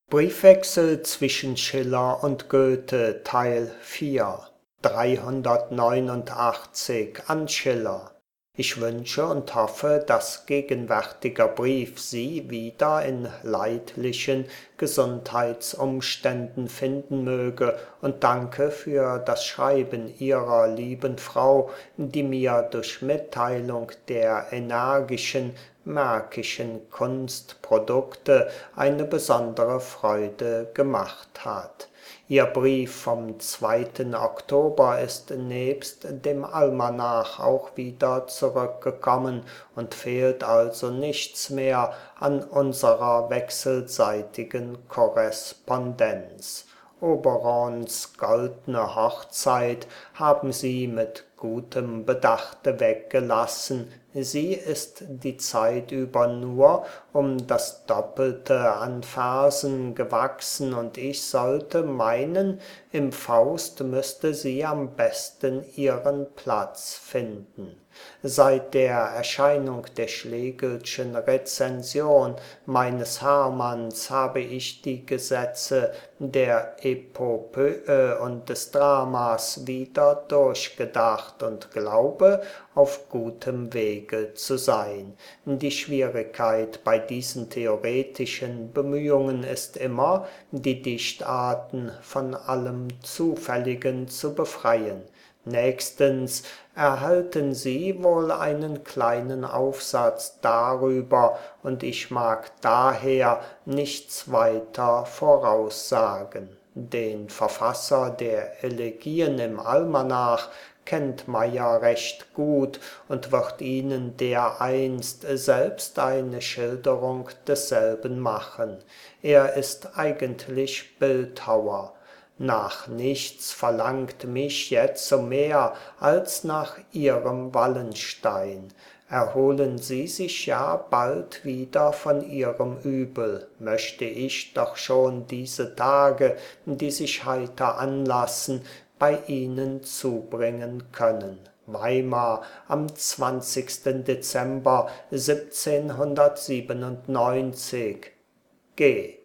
Briefwechsel zwischen Schiller und Goethe Teil 4 389 an Schiller. Ich wünsche und hoffe, dass gegenwärtiger Brief Sie wieder in leidlichen Gesundheitsumständen finden möge und danke für das Schreiben Ihrer lieben Frau, die mir durch Mitteilung der energischen märkischen Kunstprodukte eine besondere Freude gemacht hat. Ihr Brief vom 2. Oktober ist nebst dem Almanach auch wieder zurückgekommen und fehlt also nichts mehr an unserer wechselseitigen Korrespondenz. Oberons goldne Hochzeit haben Sie mit gutem Bedachte weggelassen, sie ist die Zeit über nur um das Doppelte an Versen gewachsen, und ich sollte meinen, im Faust müsste sie am besten ihren Platz finden. Seit der Erscheinung der Schlegelschen Rezension meines Hermanns habe ich die Gesetze der Epopöe und des Dramas wieder durchgedacht und glaube, auf gutem Wege zu sein. Die Schwierigkeit bei diesen theoretischen Bemühungen ist immer, die Dichtarten von allem Zufälligen zu befreien. Nächstens erhalten Sie wohl einen kleinen Aufsatz darüber, und ich mag daher nichts weiter voraussagen. Den Verfasser der Elegien im Almanach kennt Meyer recht gut und wird Ihnen dereinst selbst eine Schilderung desselben machen. Er ist eigentlich Bildhauer. Nach nichts verlangt mich jetzo mehr als nach Ihrem Wallenstein. Erholen Sie sich ja bald wieder von Ihrem Übel, möchte ich doch schon diese Tage, die sich heiter anlassen, bei Ihnen zubringen können. Weimar am 20. Dezember 1797. G.